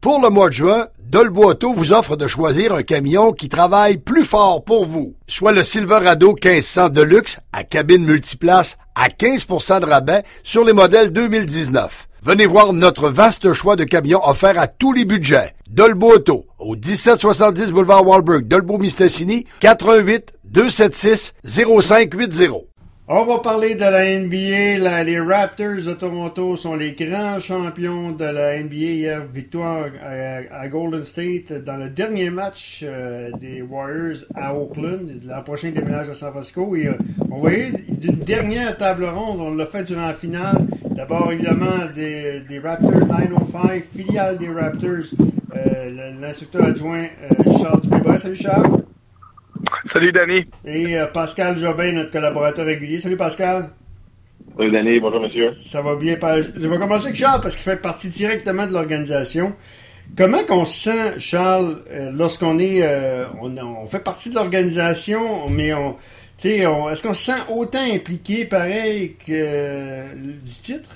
Pour le mois de juin, Dolbo Auto vous offre de choisir un camion qui travaille plus fort pour vous. Soit le Silverado 1500 Deluxe à cabine multiplace à 15% de rabais sur les modèles 2019. Venez voir notre vaste choix de camions offerts à tous les budgets. Dolbo Auto, au 1770 boulevard Walberg, Dolbeau-Mistassini, 88 276 0580. On va parler de la NBA. Les Raptors de Toronto sont les grands champions de la NBA. Hier, victoire à Golden State dans le dernier match des Warriors à Oakland. L'an prochain, déménage à San Francisco. Et, on va y aller d'une dernière table ronde. On l'a fait durant la finale. D'abord, évidemment, des Raptors 905, filiale des Raptors. L'instructeur adjoint Charles Dubébret. Salut Charles. Salut Danny. Et Pascal Jobin, notre collaborateur régulier. Salut Pascal. Salut Danny, bonjour monsieur. Ça va bien. Je vais commencer avec Charles parce qu'il fait partie directement de l'organisation. Comment qu'on se sent, Charles, lorsqu'on est on fait partie de l'organisation, mais est-ce qu'on se sent autant impliqué pareil que du titre?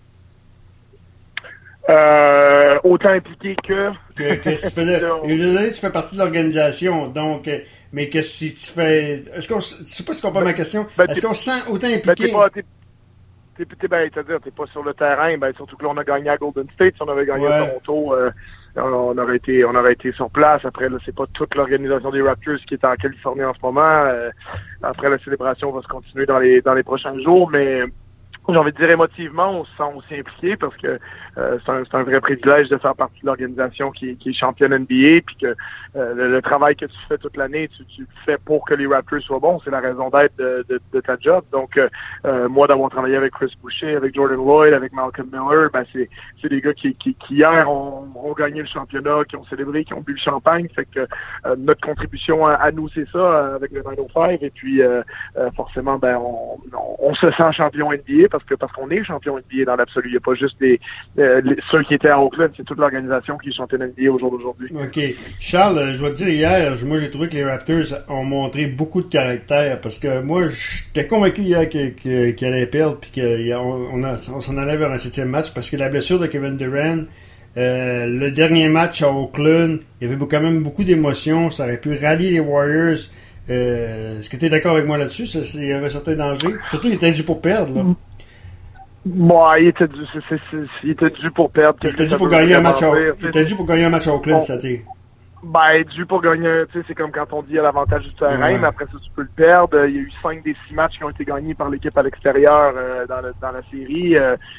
Autant impliqué que tu fais partie de l'organisation, donc mais qu'est-ce que tu fais? Je sais pas si tu comprends ma question. Est-ce qu'on se sent autant impliqué? C'est-à-dire, t'es pas sur le terrain, surtout que là, on a gagné à Golden State. Si on avait gagné à Toronto, on aurait été sur place. Après, là, c'est pas toute l'organisation des Raptors qui est en Californie en ce moment. Après, la célébration va se continuer dans les prochains jours, mais j'ai envie de dire émotivement, on se sent aussi impliqué parce que c'est un vrai privilège de faire partie de l'organisation qui est championne NBA, puis que le travail que tu fais toute l'année, tu le fais pour que les Raptors soient bons. C'est la raison d'être de ta job. Donc, moi, d'avoir travaillé avec Chris Boucher, avec Jordan Lloyd, avec Malcolm Miller, c'est des gars qui hier ont gagné le championnat, qui ont célébré, qui ont bu le champagne. Fait que notre contribution à nous, c'est ça, avec le 905. Et puis, forcément, on se sent champion NBA parce qu'on est champion NBA dans l'absolu. Il n'y a pas juste ceux qui étaient à Oakland, c'est toute l'organisation qui est championne NBA au jour d'aujourd'hui. OK. Charles, je vais te dire, hier, moi j'ai trouvé que les Raptors ont montré beaucoup de caractère parce que moi, j'étais convaincu hier qu'ils allaient perdre puis qu'on s'en allait vers un 7e match parce que la blessure de Kevin Durant, le dernier match à Oakland, il y avait quand même beaucoup d'émotions, ça aurait pu rallier les Warriors. Est-ce que tu es d'accord avec moi là-dessus? Il y avait un certain danger. Surtout, il était dû pour perdre, là. Bon, il était dû pour perdre. Il était dû pour gagner un match à Oakland, c'était. Dû pour gagner, tu sais, c'est comme quand on dit à l'avantage du terrain, mais après ça, tu peux le perdre. Il y a eu 5 des 6 matchs qui ont été gagnés par l'équipe à l'extérieur dans la série.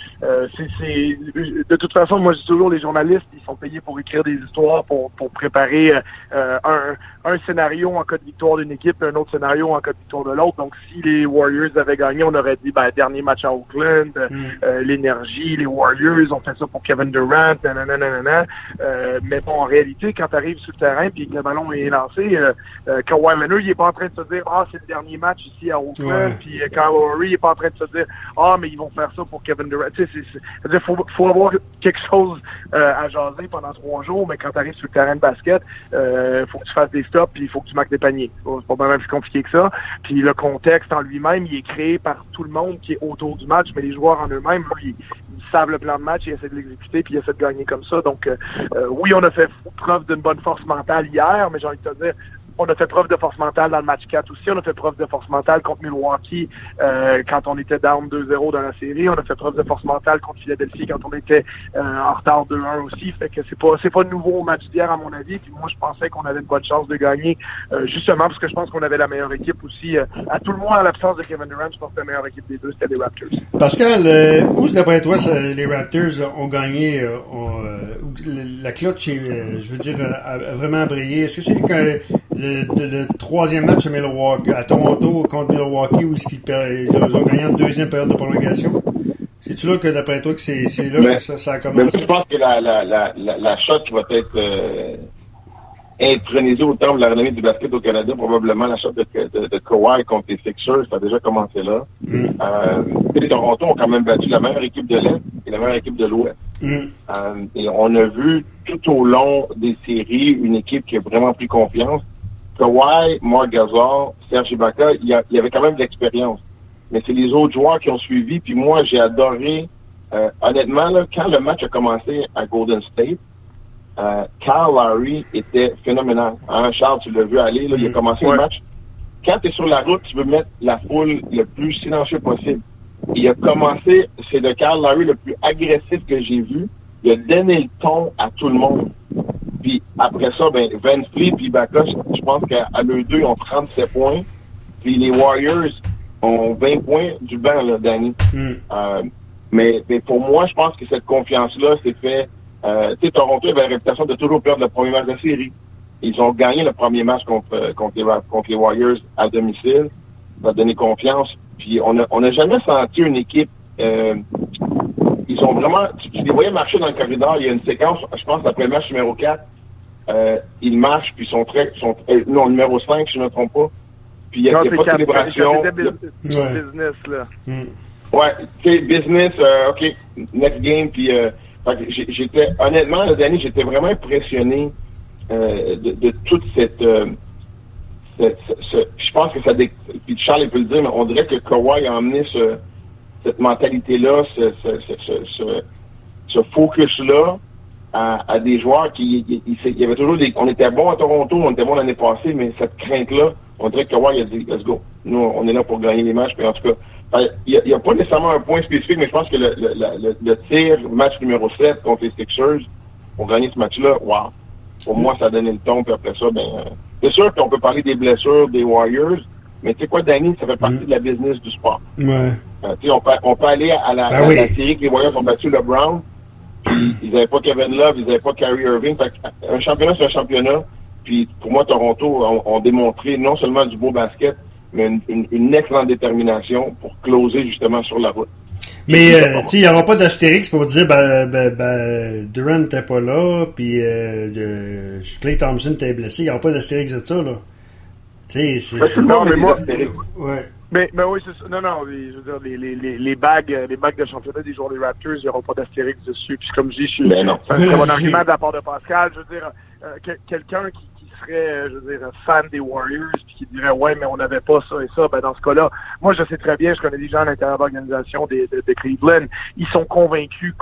De toute façon, moi, je dis toujours, les journalistes, ils sont payés pour écrire des histoires, pour préparer un scénario en cas de victoire d'une équipe, un autre scénario en cas de victoire de l'autre. Donc, si les Warriors avaient gagné, on aurait dit, dernier match à Oakland, l'énergie, les Warriors ont fait ça pour Kevin Durant, nanana. Mais bon, en réalité, quand tu arrives sur le terrain puis que le ballon est lancé, Kawhi Leonard, il est pas en train de se dire, c'est le dernier match ici à Oakland, puis Kyle Lowry, il est pas en train de se dire, mais ils vont faire ça pour Kevin Durant. Tu sais, c'est-à-dire, faut avoir quelque chose à jaser pendant 3 jours, mais quand tu arrives sur le terrain de basket, faut que tu fasses des stops puis il faut que tu marques des paniers. C'est pas vraiment plus compliqué que ça. Puis le contexte en lui-même, il est créé par tout le monde qui est autour du match, mais les joueurs en eux-mêmes, ils savent le plan de match, ils essaient de l'exécuter puis ils essaient de gagner comme ça. Donc, oui, on a fait preuve d'une bonne force mentale hier, mais j'ai envie de te dire, on a fait preuve de force mentale dans le match 4 aussi. On a fait preuve de force mentale contre Milwaukee quand on était down 2-0 dans la série. On a fait preuve de force mentale contre Philadelphie quand on était en retard 2-1 aussi. Fait que c'est pas nouveau au match d'hier à mon avis. Puis moi, je pensais qu'on avait une bonne chance de gagner justement parce que je pense qu'on avait la meilleure équipe aussi. À tout le moins, à l'absence de Kevin Durant, je pense que la meilleure équipe des deux, c'était les Raptors. Pascal, où d'après toi, les Raptors ont gagné la clutch, je veux dire, a vraiment brillé? Est-ce que c'est le 3e match à Toronto contre Milwaukee où ils ont gagné en 2e période de prolongation? C'est-tu là que, d'après toi, que c'est là que ça a commencé? Je pense que la shot qui va être intronisée au terme de la renommée du basket au Canada, probablement la shot de Kawhi contre les Sixers, ça a déjà commencé là. Les Toronto ont quand même battu la meilleure équipe de l'Est et la meilleure équipe de l'Ouest. Et on a vu tout au long des séries une équipe qui a vraiment pris confiance. Kawhi, Marc Gasol, Serge Ibaka, il y avait quand même de l'expérience. Mais c'est les autres joueurs qui ont suivi. Puis moi, j'ai adoré, honnêtement, là, quand le match a commencé à Golden State, Kyle Lowry était phénoménal. Hein, Charles, tu l'as vu aller, là, il a commencé le match. Quand tu es sur la route, tu veux mettre la foule le plus silencieux possible. Il a commencé, c'est le Kyle Lowry le plus agressif que j'ai vu. Il a donné le ton à tout le monde. Puis après ça, ben Van Fleet puis Ibaka, je pense qu'à eux deux, ils ont 37 points. Puis les Warriors ont 20 points du banc, là, Danny. Mais pour moi, je pense que cette confiance-là s'est fait... tu sais, Toronto avait la réputation de toujours perdre le premier match de la série. Ils ont gagné le premier match contre les Warriors à domicile. Ça a donné confiance. Puis on n'a jamais senti une équipe... ils ont vraiment... Tu les voyais marcher dans le corridor. Il y a une séquence, je pense, après le match numéro 4. Ils marchent, puis non, numéro 5, si je ne me trompe pas. Puis il y a pas de célébration. Business, là. Ouais, tu sais, business, OK, next game. Puis j'étais... Honnêtement, le dernier, j'étais vraiment impressionné de toute cette... je pense que ça... Puis Charles peut le dire, mais on dirait que Kawhi a emmené cette mentalité-là, ce focus-là à des joueurs qui... Il y avait toujours des... On était bons à Toronto, on était bons l'année passée, mais cette crainte-là, on dirait que Kawhi a dit « Let's go ». Nous, on est là pour gagner les matchs. Puis en tout cas, il n'y a pas nécessairement un point spécifique, mais je pense que le tir, match numéro 7 contre les Sixers, pour gagner ce match-là, wow. Pour moi, ça a donné le ton. Puis après ça, c'est sûr qu'on peut parler des blessures des Warriors, mais tu sais quoi, Danny, ça fait partie de la business du sport. Ouais. Tu sais, on peut aller à la série que les Warriors ont battu le Brown, puis ils n'avaient pas Kevin Love, ils n'avaient pas Kyrie Irving. Fait un championnat, c'est un championnat. Puis pour moi, Toronto ont démontré non seulement du beau basket, mais une excellente détermination pour closer justement sur la route. Mais il n'y aura pas d'astérix pour dire Durant n'était pas là, puis Klay Thompson était blessé. Il n'y aura pas d'astérix de ça, là. Tu sais, c'est non, mais moi... Ouais. Mais oui, c'est ça. Non, je veux dire, les bagues de championnat des joueurs des Raptors, il n'y aura pas d'astérix dessus. Puis comme je dis, c'est un très bon argument de la part de Pascal. Je veux dire, quelqu'un qui serait, je veux dire, fan des Warriors puis qui dirait ouais, mais on n'avait pas ça et ça, ben dans ce cas-là, moi je sais très bien, je connais des gens à l'intérieur de l'organisation de Cleveland, ils sont convaincus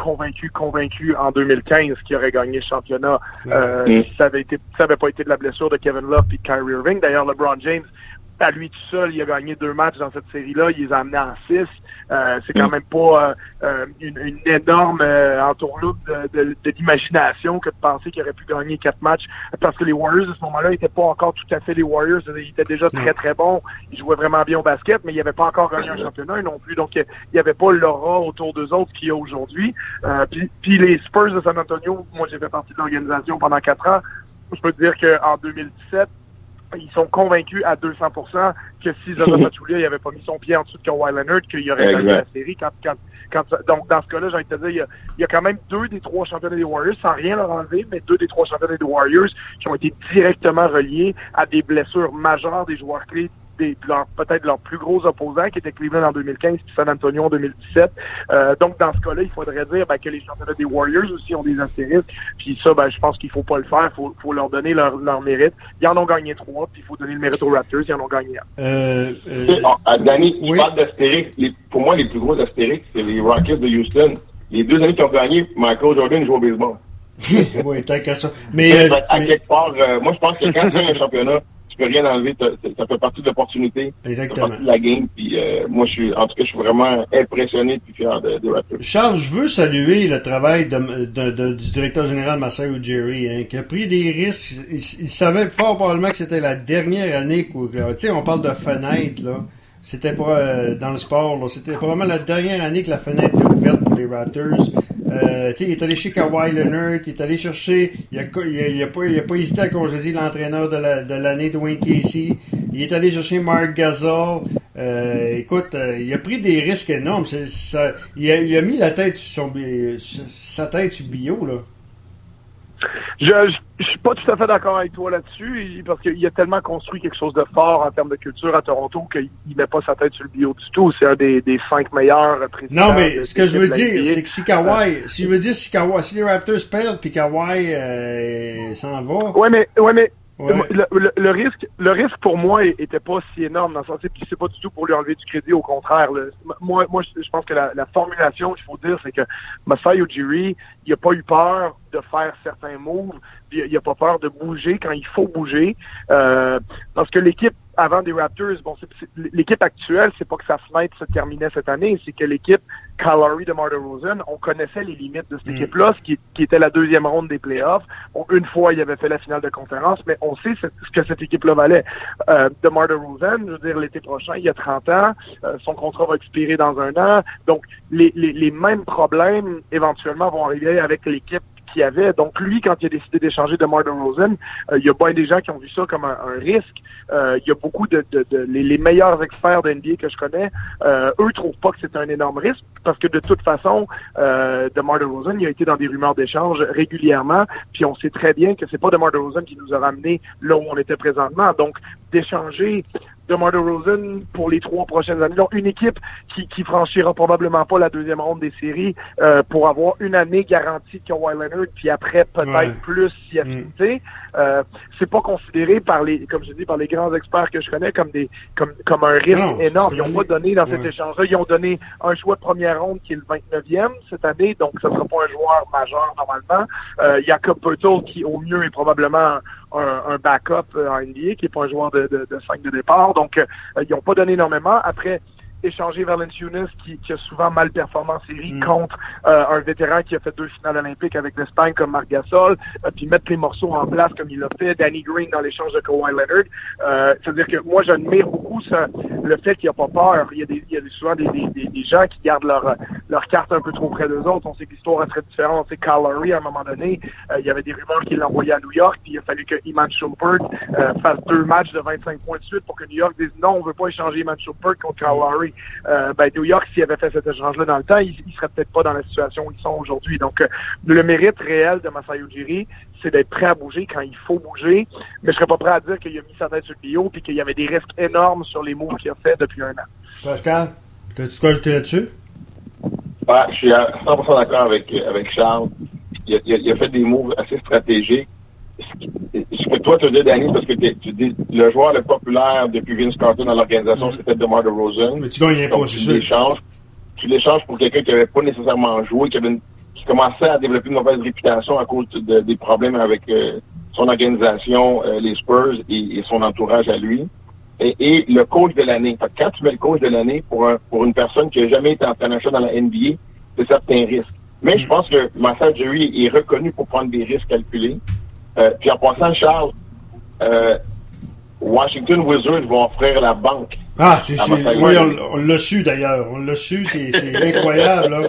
en 2015 qu'ils auraient gagné le championnat. Si ça avait pas été de la blessure de Kevin Love puis de Kyrie Irving. D'ailleurs, LeBron James, à lui tout seul, il a gagné 2 matchs dans cette série-là, il les a amenés en 6. C'est quand même pas une énorme entourloupe de l'imagination que de penser qu'il aurait pu gagner 4 matchs, parce que les Warriors, à ce moment-là, n'étaient pas encore tout à fait les Warriors. Ils étaient déjà très, très bons. Ils jouaient vraiment bien au basket, mais ils n'avaient pas encore gagné un championnat non plus. Donc, il n'y avait pas l'aura autour d'eux autres qu'il y a aujourd'hui. Puis les Spurs de San Antonio, moi, j'ai fait partie de l'organisation pendant 4 ans. Je peux te dire qu'en 2017, ils sont convaincus à 200% que si Zaza Pachulia n'avait pas mis son pied en dessous de Kawhi Leonard, qu'il aurait gagné la série. Donc, dans ce cas-là, j'ai envie de te dire, il y a quand même 2 des 3 championnats des Warriors, sans rien leur enlever, mais 2 des 3 championnats des Warriors qui ont été directement reliés à des blessures majeures des joueurs clés, peut-être leur plus gros opposants, qui étaient Cleveland en 2015 puis San Antonio en 2017. Donc, dans ce cas-là, il faudrait dire que les championnats des Warriors aussi ont des astérisques. Puis ça, je pense qu'il faut pas le faire. Faut leur donner leur mérite. Ils en ont gagné 3, puis il faut donner le mérite aux Raptors. Ils en ont gagné 1. Danny, tu parles d'astérix. Pour moi, les plus gros astérix, c'est les Rockets de Houston. Les 2 années qui ont gagné, Michael Jordan joue au baseball. Oui, tant qu'à ça. Mais, quelque part, moi, je pense que quand tu as un championnat, tu peux rien enlever, ça fait partie de l'opportunité. Exactement. Ça fait partie de la game, puis moi, je suis vraiment impressionné et fier des Raptors. Charles, je veux saluer le travail du directeur général Masai Ujiri, qui a pris des risques. Il savait fort probablement que c'était la dernière année tu sais, on parle de fenêtre, là. C'était pas dans le sport, là. C'était probablement la dernière année que la fenêtre était ouverte pour les Raptors. Il est allé chez Kawhi Leonard, il est allé chercher, il a pas hésité à congédier l'entraîneur de l'année, Dwayne Casey. Il est allé chercher Marc Gasol. Écoute, il a pris des risques énormes. Il a mis la tête sur sa tête sur bio, là. Je suis pas tout à fait d'accord avec toi là-dessus, parce qu'il a tellement construit quelque chose de fort en termes de culture à Toronto qu'il met pas sa tête sur le bio du tout. C'est un des 5 meilleurs présidents. Non, mais ce que je veux dire, c'est que si les Raptors perdent puis Kawhi s'en va. Ouais, mais Ouais. Le risque pour moi était pas si énorme dans le sens, puis c'est pas du tout pour lui enlever du crédit, au contraire. Là. Moi, je pense que la formulation qu'il faut dire, c'est que Masai Ujiri, il a pas eu peur de faire certains moves, puis il a pas peur de bouger quand il faut bouger, parce que l'équipe avant des Raptors, l'équipe actuelle, c'est pas que sa fenêtre se terminait cette année, c'est que l'équipe Kyle Lowry, DeMar DeRozan, on connaissait les limites de cette équipe-là, ce qui était la deuxième ronde des playoffs. Une fois, il avait fait la finale de conférence, mais on sait ce que cette équipe-là valait. DeMar DeRozan, je veux dire, l'été prochain, il y a 30 ans, son contrat va expirer dans 1 an, donc les mêmes problèmes, éventuellement, vont arriver avec l'équipe qu'il y avait. Donc, lui, quand il a décidé d'échanger DeMar DeRozan, il y a bien des gens qui ont vu ça comme un risque. Il y a beaucoup les meilleurs experts de NBA que je connais, eux trouvent pas que c'est un énorme risque parce que de toute façon, DeMar DeRozan, il a été dans des rumeurs d'échange régulièrement, puis on sait très bien que c'est pas DeMar DeRozan qui nous a ramené là où on était présentement. Donc, d'échanger DeMar DeRozan pour les 3 prochaines années. Donc, une équipe qui franchira probablement pas la deuxième ronde des séries pour avoir une année garantie de Kawhi Leonard, puis après peut-être plus si affinité. C'est pas considéré par comme je dis, par les grands experts que je connais comme un risque énorme. Ils n'ont pas donné dans cet échange-là. Ils ont donné un choix de première ronde qui est le 29e cette année, donc ça sera pas un joueur majeur normalement. Jakob Poeltl qui au mieux est probablement un backup en NBA, qui est pas un joueur de 5 de départ. Donc, ils n'ont pas donné énormément. Après, échanger Valanciunas qui a souvent mal performé en série contre un vétéran qui a fait 2 finales olympiques avec l'Espagne comme Marc Gasol, puis mettre les morceaux en place comme il l'a fait, Danny Green dans l'échange de Kawhi Leonard. C'est-à-dire que moi, j'admire beaucoup le fait qu'il n'y a pas peur. Il y a souvent des gens qui gardent leur carte un peu trop près d'eux autres. On sait que l'histoire est très différente. On sait que Kyle Lowry, à un moment donné, il y avait des rumeurs qu'il l'envoyait à New York, puis il a fallu que Iman Shumpert fasse 2 matchs de 25 points de suite pour que New York dise non, on veut pas échanger Iman Shumpert contre Kyle Lowry. New York, s'il avait fait cet échange-là dans le temps, il serait peut-être pas dans la situation où ils sont aujourd'hui. Donc, le mérite réel de Masai Ujiri, c'est d'être prêt à bouger quand il faut bouger, mais je serais pas prêt à dire qu'il a mis sa tête sur le bio puis qu'il y avait des risques énormes sur les moves qu'il a fait depuis 1 an. Pascal, as-tu quoi ajouter là-dessus? Je suis à 100% d'accord avec Charles. Il a fait des moves assez stratégiques. Ce que toi, tu dis, Danny, parce que tu dis le joueur le populaire depuis Vince Carter dans l'organisation, c'était DeMar DeRozan. Mais tu gagnes pas, c'est sûr. Tu l'échanges pour quelqu'un qui n'avait pas nécessairement joué, qui commençait à développer une mauvaise réputation à cause des problèmes avec son organisation, les Spurs et son entourage à lui. Et le coach de l'année. Quand tu mets le coach de l'année pour une personne qui n'a jamais été entraîneur dans la NBA, c'est certains risques. Mais je pense que Masai Ujiri est reconnu pour prendre des risques calculés. Puis en passant, Charles, Washington Wizards vont offrir la banque. Oui, on l'a su d'ailleurs. On l'a su, c'est incroyable. Là.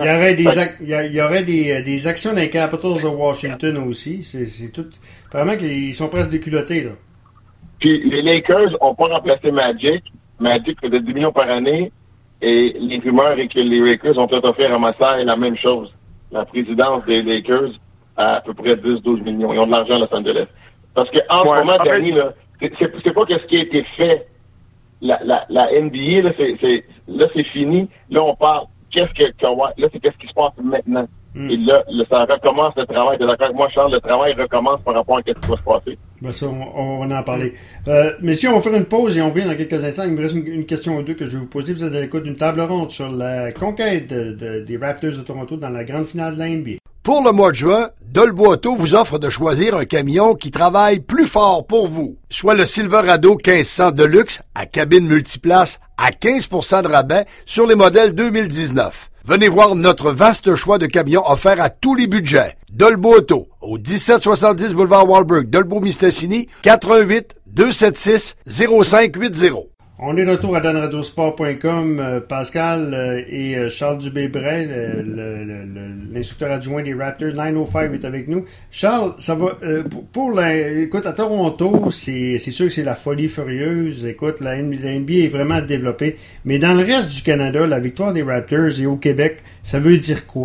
Il y aurait des actions des Capitals de Washington aussi. C'est tout. Vraiment qu'ils sont presque déculottés, là. Puis les Lakers n'ont pas remplacé Magic. Magic fait de 10 millions par année. Et les rumeurs et que les Lakers ont peut-être offert à Masai la même chose. La présidence des Lakers à peu près 10-12 millions. Ils ont de l'argent à Los Angeles. Parce que en ce moment, Danny, là, c'est pas que ce qui a été fait. La NBA, là, c'est fini. Là, on parle qu'est-ce qui se passe maintenant. Et là, ça recommence le travail. T'es d'accord avec moi, Charles? Le travail recommence par rapport à ce qui va se passer. Ben ça, on va en parler. Messieurs, on va faire une pause et on revient dans quelques instants. Il me reste une question ou deux que je vais vous poser. Vous êtes à l'écoute d'une table ronde sur la conquête des Raptors de Toronto dans la grande finale de la NBA. Pour le mois de juin, Dolbo Auto vous offre de choisir un camion qui travaille plus fort pour vous. Soit le Silverado 1500 Deluxe à cabine multiplace à 15% de rabais sur les modèles 2019. Venez voir notre vaste choix de camions offerts à tous les budgets. Dolbo Auto, au 1770 boulevard Walberg, Dolbeau-Mistassini, 418-276-0580. On est de retour à danradiosport.com. Pascal et Charles Dubé-Bray, l'instructeur adjoint des Raptors, 905 est avec nous. Charles, ça va écoute, à Toronto, c'est sûr que c'est la folie furieuse. Écoute, la NBA est vraiment développée. Mais dans le reste du Canada, la victoire des Raptors et au Québec, ça veut dire quoi?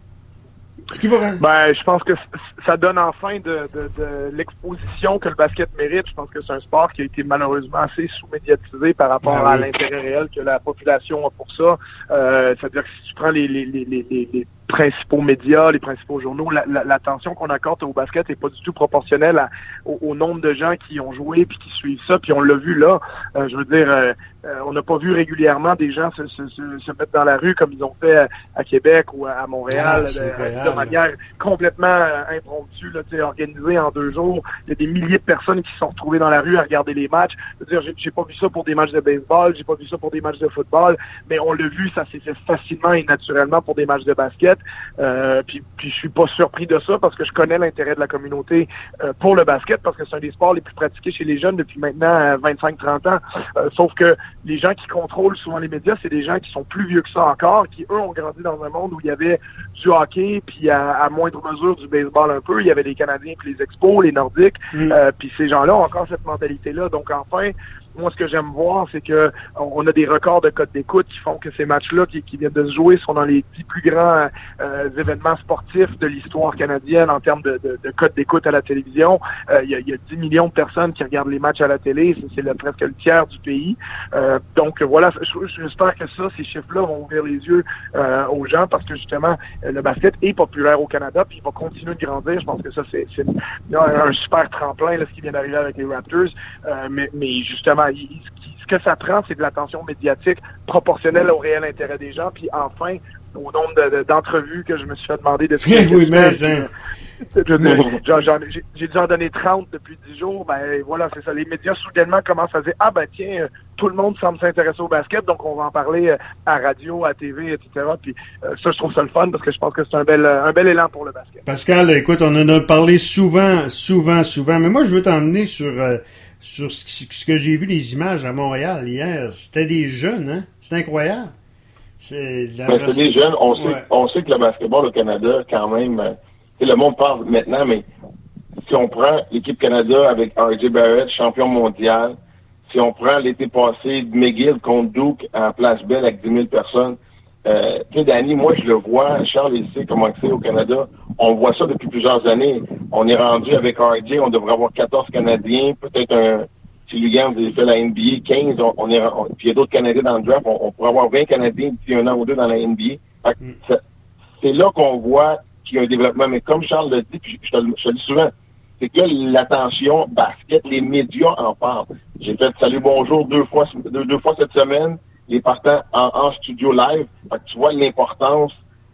Je pense que ça donne enfin de l'exposition que le basket mérite. Je pense que c'est un sport qui a été malheureusement assez sous-médiatisé par rapport à l'intérêt réel que la population a pour ça. C'est-à-dire que si tu prends les principaux médias, les principaux journaux, l'attention qu'on accorde au basket est pas du tout proportionnelle au nombre de gens qui ont joué puis qui suivent ça. Puis on l'a vu là. Je veux dire, on n'a pas vu régulièrement des gens se mettre dans la rue comme ils ont fait à Québec ou à Montréal de manière complètement impromptue, là, organisée en 2 jours. Il y a des milliers de personnes qui se sont retrouvées dans la rue à regarder les matchs. Je veux dire, j'ai pas vu ça pour des matchs de baseball, j'ai pas vu ça pour des matchs de football, mais on l'a vu, ça s'est fait facilement et naturellement pour des matchs de basket. Puis je suis pas surpris de ça parce que je connais l'intérêt de la communauté pour le basket parce que c'est un des sports les plus pratiqués chez les jeunes depuis maintenant 25-30 ans. Sauf que les gens qui contrôlent souvent les médias, c'est des gens qui sont plus vieux que ça encore, qui eux ont grandi dans un monde où il y avait du hockey, puis à moindre mesure du baseball un peu. Il y avait les Canadiens, puis les Expos, les Nordiques. Puis ces gens-là ont encore cette mentalité-là. Donc enfin, moi, ce que j'aime voir, c'est que on a des records de codes d'écoute qui font que ces matchs-là qui viennent de se jouer sont dans les 10 plus grands événements sportifs de l'histoire canadienne en termes de codes d'écoute à la télévision. Il y a 10 millions de personnes qui regardent les matchs à la télé. C'est presque le tiers du pays. Donc voilà, j'espère que ces chiffres-là vont ouvrir les yeux aux gens parce que justement, le basket est populaire au Canada puis il va continuer de grandir. Je pense que ça, c'est un super tremplin, là, ce qui vient d'arriver avec les Raptors. Mais justement, ce que ça prend, c'est de l'attention médiatique proportionnelle au réel intérêt des gens. Puis enfin, au nombre d'entrevues que je me suis fait demander de faire. Oui, mais j'ai dû en donner 30 depuis 10 jours. Ben voilà, c'est ça. Les médias soudainement commencent à dire tiens, tout le monde semble s'intéresser au basket, donc on va en parler à radio, à TV, etc. Puis ça, je trouve ça le fun parce que je pense que c'est un bel élan pour le basket. Pascal, écoute, on en a parlé souvent, mais moi je veux t'emmener sur ce que j'ai vu les images à Montréal hier. C'était des jeunes, hein? C'est incroyable. C'est des jeunes. On sait que le basketball au Canada, quand même, le monde parle maintenant, mais si on prend l'équipe Canada avec R.J. Barrett, champion mondial, si on prend l'été passé McGill contre Duke en Place Belle avec 10 000 personnes, tu sais, Danny, moi, je le vois, Charles, il sait comment c'est au Canada. On voit ça depuis plusieurs années. On est rendu avec RJ, on devrait avoir 14 Canadiens, peut-être si Lugan vous avez fait la NBA, 15, puis il y a d'autres Canadiens dans le draft, on pourrait avoir 20 Canadiens d'ici 1 an ou 2 dans la NBA. C'est là qu'on voit qu'il y a un développement. Mais comme Charles l'a dit, puis je te le dis souvent, c'est que l'attention basket, les médias en parlent. J'ai fait salut bonjour deux fois cette semaine, les partants en studio live. Fait que tu vois l'importance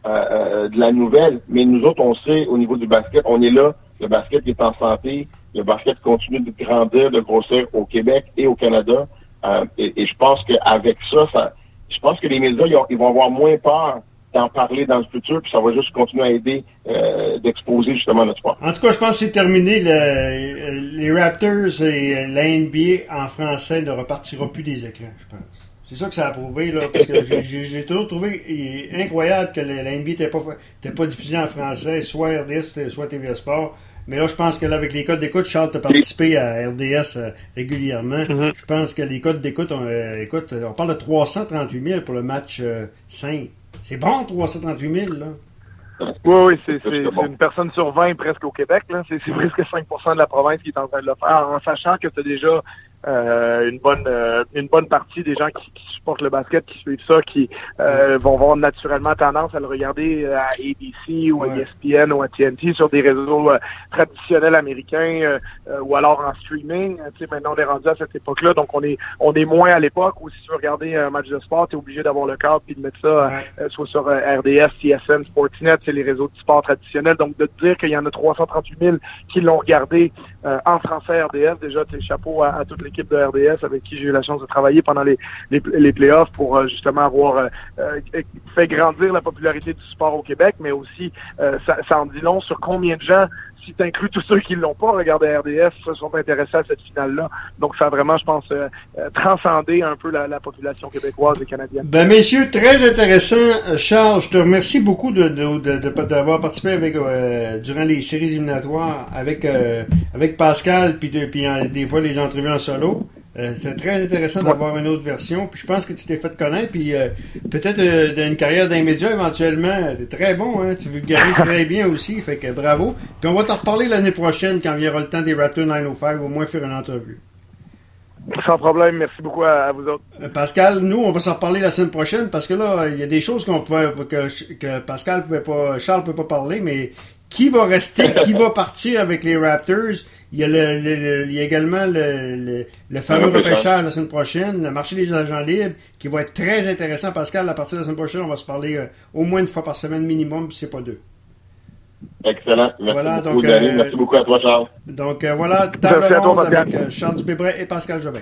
de la nouvelle. Mais nous autres, on sait, au niveau du basket, on est là, le basket est en santé, le basket continue de grandir, de grossir au Québec et au Canada. Et je pense qu'avec ça, je pense que les médias, ils vont avoir moins peur d'en parler dans le futur, puis ça va juste continuer à aider d'exposer justement notre sport. En tout cas, je pense que c'est terminé. Les Raptors et la NBA en français ne repartira plus des écrans, je pense. C'est ça que ça a prouvé, là, parce que j'ai toujours trouvé incroyable que la NBA n'était pas diffusée en français, soit RDS, soit TVA Sport. Mais là, je pense que là, avec les codes d'écoute, Charles, tu as participé à RDS régulièrement. Mm-hmm. Je pense que les codes d'écoute, on parle de 338 000 pour le match 5. C'est bon, 338 000, là. Oui, c'est une personne sur 20 presque au Québec, là. C'est presque 5% de la province qui est en train de le faire, en sachant que tu as déjà une bonne partie des gens qui supportent le basket, qui suivent ça, qui vont avoir naturellement tendance à le regarder à ABC ou à ESPN ou à TNT sur des réseaux traditionnels américains ou alors en streaming. Tu sais, maintenant on est rendu à cette époque-là, donc on est moins à l'époque où si tu veux regarder un match de sport, tu es obligé d'avoir le câble puis de mettre ça soit sur RDS, TSN, Sportsnet, c'est les réseaux de sport traditionnels. Donc de te dire qu'il y en a 338 000 qui l'ont regardé en français RDS, déjà tu sais, chapeau à toute l'équipe de RDS avec qui j'ai eu la chance de travailler pendant les playoffs pour justement avoir fait grandir la popularité du sport au Québec, mais aussi ça en dit long sur combien de gens, si tu inclus tous ceux qui ne l'ont pas regardé RDS, se sont intéressés à cette finale-là. Donc ça a vraiment, je pense, transcendé un peu la population québécoise et canadienne. Ben messieurs, très intéressant. Charles, je te remercie beaucoup d'avoir participé avec durant les séries éliminatoires avec Pascal, puis des fois les entrevues en solo. C'est très intéressant d'avoir une autre version. Puis je pense que tu t'es fait connaître. Puis peut-être une carrière dans les médias éventuellement. T'es très bon, hein? Tu vulgarises très bien aussi. Fait que bravo. Puis on va t'en reparler l'année prochaine quand viendra le temps des Raptors 905. Au moins faire une entrevue. Sans problème. Merci beaucoup à vous autres. Pascal, nous, on va s'en reparler la semaine prochaine parce que là, il y a des choses que Pascal pouvait pas, Charles peut pas parler, mais qui va rester, qui va partir avec les Raptors? Il y a également le fameux repêchage la semaine prochaine, le marché des agents libres, qui va être très intéressant. Pascal, à partir de la semaine prochaine, on va se parler au moins une fois par semaine minimum, puis c'est pas 2. Excellent. Merci voilà, beaucoup, Danny. Merci beaucoup à toi, Charles. Donc, voilà, table ronde avec Charles Dupébret et Pascal Jobin.